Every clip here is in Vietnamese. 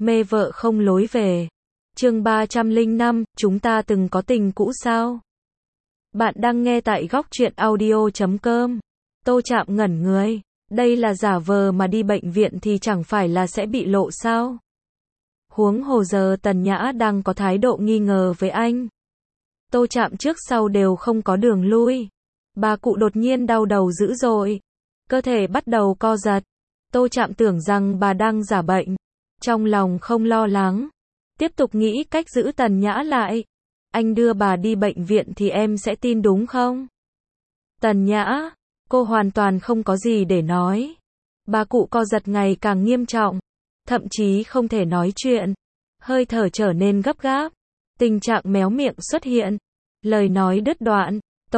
Mê vợ không lối về. Chương 305, chúng ta từng có tình cũ sao? Bạn đang nghe tại góc truyện audio.com. Tô Trạm ngẩn người. Đây là giả vờ mà đi bệnh viện thì chẳng phải là sẽ bị lộ sao? Huống hồ giờ Tần Nhã đang có thái độ nghi ngờ với anh. Tô Trạm trước sau đều không có đường lui. Bà cụ đột nhiên đau đầu dữ dội. Cơ thể bắt đầu co giật. Tô Trạm tưởng rằng bà đang giả bệnh. Trong lòng không lo lắng. Tiếp tục nghĩ cách giữ Tần Nhã lại. Anh đưa bà đi bệnh viện thì em sẽ tin đúng không? Tần Nhã, cô hoàn toàn không có gì để nói. Bà cụ co giật ngày càng nghiêm trọng. Thậm chí không thể nói chuyện. Hơi thở trở nên gấp gáp. Tình trạng méo miệng xuất hiện. Lời nói đứt đoạn.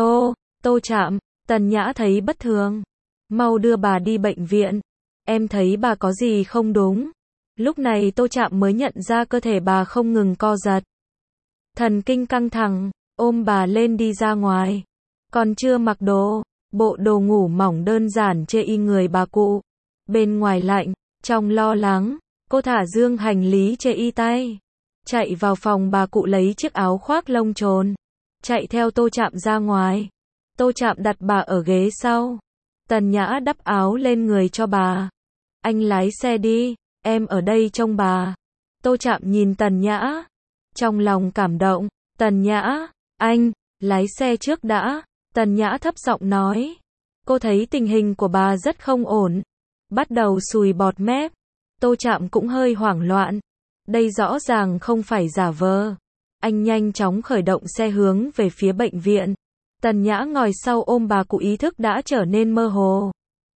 Tô Trạm, Tần Nhã thấy bất thường. Mau đưa bà đi bệnh viện. Em thấy bà có gì không đúng. Lúc này Tô Trạm mới nhận ra cơ thể bà không ngừng co giật. Thần kinh căng thẳng, ôm bà lên đi ra ngoài. Còn chưa mặc đồ, bộ đồ ngủ mỏng đơn giản chê y người bà cụ. Bên ngoài lạnh, trong lo lắng, cô thả dương hành lý chê y tay. Chạy vào phòng bà cụ lấy chiếc áo khoác lông trồn. Chạy theo Tô Trạm ra ngoài. Tô Trạm đặt bà ở ghế sau. Tần Nhã đắp áo lên người cho bà. Anh lái xe đi, em ở đây trông bà. Tô Trạm nhìn Tần Nhã. Trong lòng cảm động. Tần Nhã, anh, lái xe trước đã. Tần Nhã thấp giọng nói. Cô thấy tình hình của bà rất không ổn. Bắt đầu sùi bọt mép. Tô Trạm cũng hơi hoảng loạn. Đây rõ ràng không phải giả vờ. Anh nhanh chóng khởi động xe hướng về phía bệnh viện. Tần Nhã ngồi sau ôm bà cụ, ý thức đã trở nên mơ hồ.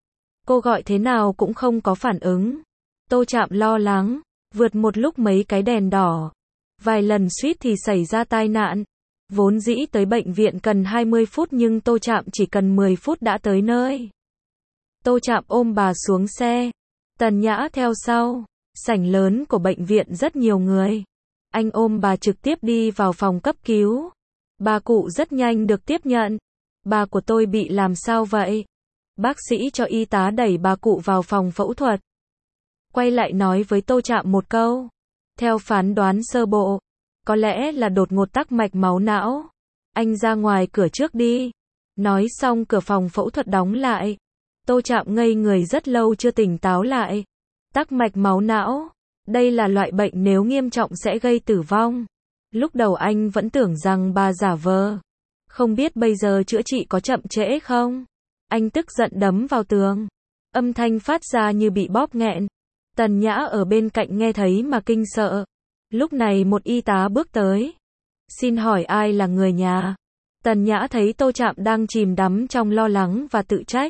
Cô gọi thế nào cũng không có phản ứng. Tô Trạm lo lắng, vượt một lúc mấy cái đèn đỏ. Vài lần suýt thì xảy ra tai nạn. Vốn dĩ tới bệnh viện cần 20 phút nhưng Tô Trạm chỉ cần 10 phút đã tới nơi. Tô Trạm ôm bà xuống xe. Tần Nhã theo sau. Sảnh lớn của bệnh viện rất nhiều người. Anh ôm bà trực tiếp đi vào phòng cấp cứu. Bà cụ rất nhanh được tiếp nhận. Bà của tôi bị làm sao vậy? Bác sĩ cho y tá đẩy bà cụ vào phòng phẫu thuật. Quay lại nói với Tô Trạm một câu. Theo phán đoán sơ bộ, có lẽ là đột ngột tắc mạch máu não. Anh ra ngoài cửa trước đi. Nói xong cửa phòng phẫu thuật đóng lại. Tô Trạm ngây người rất lâu chưa tỉnh táo lại. Tắc mạch máu não. Đây là loại bệnh nếu nghiêm trọng sẽ gây tử vong. Lúc đầu anh vẫn tưởng rằng bà giả vờ. Không biết bây giờ chữa trị có chậm trễ không? Anh tức giận đấm vào tường. Âm thanh phát ra như bị bóp nghẹn. Tần Nhã ở bên cạnh nghe thấy mà kinh sợ. Lúc này một y tá bước tới. Xin hỏi ai là người nhà? Tần Nhã thấy Tô Trạm đang chìm đắm trong lo lắng và tự trách.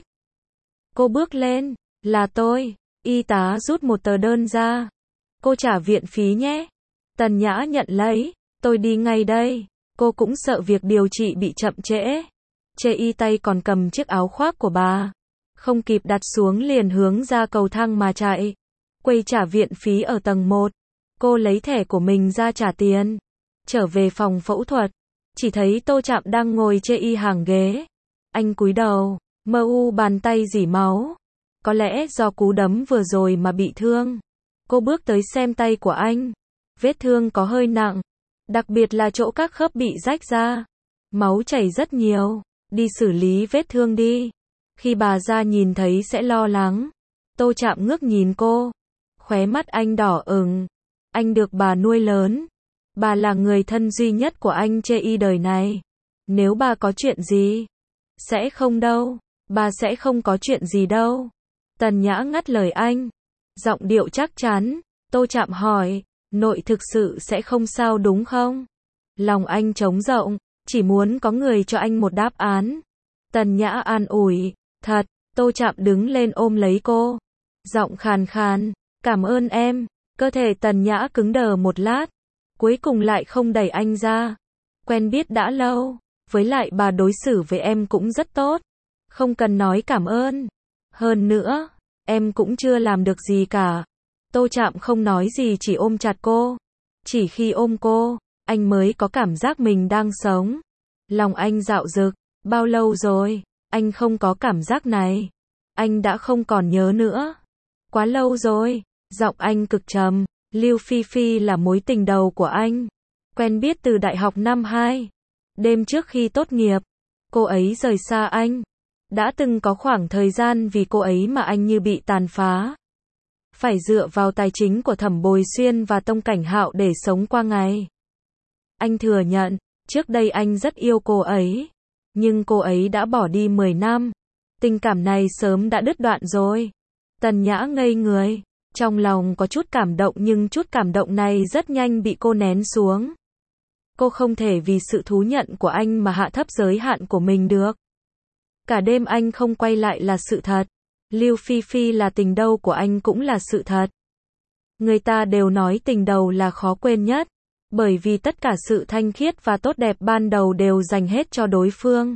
Cô bước lên. Là tôi. Y tá rút một tờ đơn ra. Cô trả viện phí nhé. Tần Nhã nhận lấy. Tôi đi ngay đây. Cô cũng sợ việc điều trị bị chậm trễ. Chê y tay còn cầm chiếc áo khoác của bà. Không kịp đặt xuống liền hướng ra cầu thang mà chạy. Quầy trả viện phí ở tầng 1. Cô lấy thẻ của mình ra trả tiền. Trở về phòng phẫu thuật. Chỉ thấy Tô Trạm đang ngồi chê y hàng ghế. Anh cúi đầu. Mơ u bàn tay rỉ máu. Có lẽ do cú đấm vừa rồi mà bị thương. Cô bước tới xem tay của anh. Vết thương có hơi nặng. Đặc biệt là chỗ các khớp bị rách ra. Máu chảy rất nhiều. Đi xử lý vết thương đi. Khi bà ra nhìn thấy sẽ lo lắng. Tô Trạm ngước nhìn cô. Khóe mắt anh đỏ ửng. Anh được bà nuôi lớn. Bà là người thân duy nhất của anh chê y đời này. Nếu bà có chuyện gì? Sẽ không đâu. Bà sẽ không có chuyện gì đâu. Tần Nhã ngắt lời anh. Giọng điệu chắc chắn. Tô Trạm hỏi. Nội thực sự sẽ không sao đúng không? Lòng anh trống rỗng. Chỉ muốn có người cho anh một đáp án. Tần Nhã an ủi. Thật. Tô Trạm đứng lên ôm lấy cô. Giọng khàn khàn. Cảm ơn em. Cơ thể Tần Nhã cứng đờ một lát. Cuối cùng lại không đẩy anh ra. Quen biết đã lâu. Với lại bà đối xử với em cũng rất tốt. Không cần nói cảm ơn. Hơn nữa, em cũng chưa làm được gì cả. Tô Trạm không nói gì, chỉ ôm chặt cô. Chỉ khi ôm cô, anh mới có cảm giác mình đang sống. Lòng anh dạo dực. Bao lâu rồi, anh không có cảm giác này. Anh đã không còn nhớ nữa. Quá lâu rồi. Giọng anh cực trầm. Lưu Phi Phi là mối tình đầu của anh. Quen biết từ đại học năm 2. Đêm trước khi tốt nghiệp, cô ấy rời xa anh. Đã từng có khoảng thời gian vì cô ấy mà anh như bị tàn phá. Phải dựa vào tài chính của Thẩm Bồi Xuyên và Tông Cảnh Hạo để sống qua ngày. Anh thừa nhận, trước đây anh rất yêu cô ấy. Nhưng cô ấy đã bỏ đi 10 năm. Tình cảm này sớm đã đứt đoạn rồi. Tần Nhã ngây người. Trong lòng có chút cảm động nhưng chút cảm động này rất nhanh bị cô nén xuống. Cô không thể vì sự thú nhận của anh mà hạ thấp giới hạn của mình được. Cả đêm anh không quay lại là sự thật. Lưu Phi Phi là tình đầu của anh cũng là sự thật. Người ta đều nói tình đầu là khó quên nhất. Bởi vì tất cả sự thanh khiết và tốt đẹp ban đầu đều dành hết cho đối phương.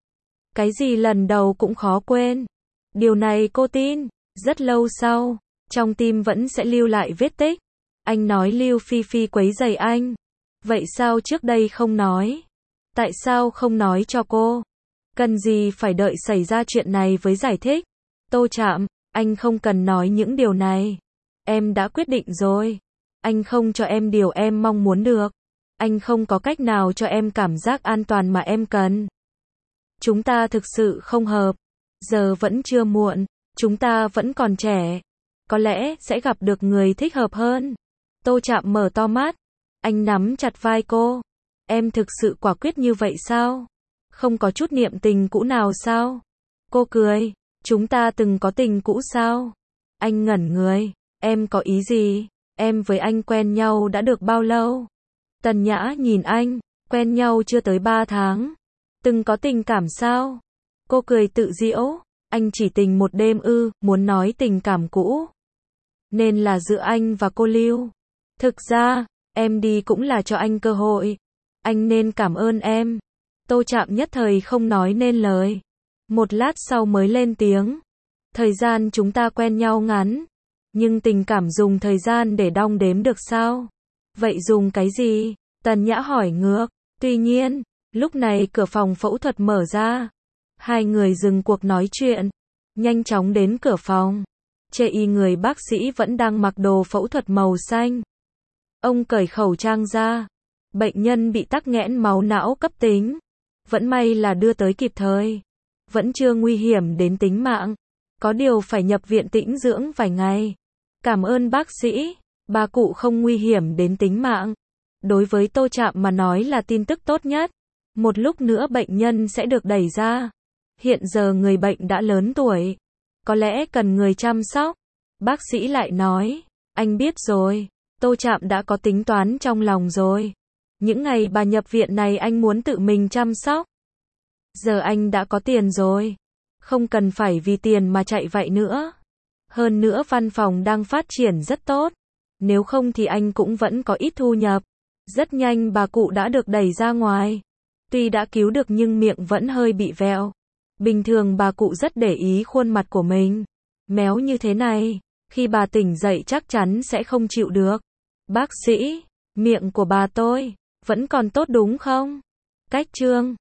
Cái gì lần đầu cũng khó quên. Điều này cô tin. Rất lâu sau, trong tim vẫn sẽ lưu lại vết tích. Anh nói Lưu Phi Phi quấy rầy anh. Vậy sao trước đây không nói? Tại sao không nói cho cô? Cần gì phải đợi xảy ra chuyện này với giải thích? Tô Trạm, anh không cần nói những điều này. Em đã quyết định rồi. Anh không cho em điều em mong muốn được. Anh không có cách nào cho em cảm giác an toàn mà em cần. Chúng ta thực sự không hợp. Giờ vẫn chưa muộn. Chúng ta vẫn còn trẻ. Có lẽ sẽ gặp được người thích hợp hơn. Tô Trạm mở to mắt. Anh nắm chặt vai cô. Em thực sự quả quyết như vậy sao? Không có chút niệm tình cũ nào sao? Cô cười. Chúng ta từng có tình cũ sao? Anh ngẩn người. Em có ý gì? Em với anh quen nhau đã được bao lâu? Tần Nhã nhìn anh. Quen nhau chưa tới 3 tháng. Từng có tình cảm sao? Cô cười tự giễu. Anh chỉ tình một đêm ư, muốn nói tình cảm cũ. Nên là giữa anh và cô Lưu. Thực ra, em đi cũng là cho anh cơ hội. Anh nên cảm ơn em. Tô Trạm nhất thời không nói nên lời. Một lát sau mới lên tiếng. Thời gian chúng ta quen nhau ngắn. Nhưng tình cảm dùng thời gian để đong đếm được sao? Vậy dùng cái gì? Tần Nhã hỏi ngược. Tuy nhiên, lúc này cửa phòng phẫu thuật mở ra. Hai người dừng cuộc nói chuyện. Nhanh chóng đến cửa phòng. Chê y người bác sĩ vẫn đang mặc đồ phẫu thuật màu xanh. Ông cởi khẩu trang ra. Bệnh nhân bị tắc nghẽn máu não cấp tính. Vẫn may là đưa tới kịp thời. Vẫn chưa nguy hiểm đến tính mạng. Có điều phải nhập viện tĩnh dưỡng vài ngày. Cảm ơn bác sĩ. Bà cụ không nguy hiểm đến tính mạng. Đối với Tô Trạm mà nói là tin tức tốt nhất. Một lúc nữa bệnh nhân sẽ được đẩy ra. Hiện giờ người bệnh đã lớn tuổi. Có lẽ cần người chăm sóc. Bác sĩ lại nói. Anh biết rồi. Tô Trạm đã có tính toán trong lòng rồi. Những ngày bà nhập viện này anh muốn tự mình chăm sóc. Giờ anh đã có tiền rồi. Không cần phải vì tiền mà chạy vậy nữa. Hơn nữa văn phòng đang phát triển rất tốt. Nếu không thì anh cũng vẫn có ít thu nhập. Rất nhanh bà cụ đã được đẩy ra ngoài. Tuy đã cứu được nhưng miệng vẫn hơi bị vẹo. Bình thường bà cụ rất để ý khuôn mặt của mình. Méo như thế này, khi bà tỉnh dậy chắc chắn sẽ không chịu được. Bác sĩ, miệng của bà tôi vẫn còn tốt đúng không? Cách chương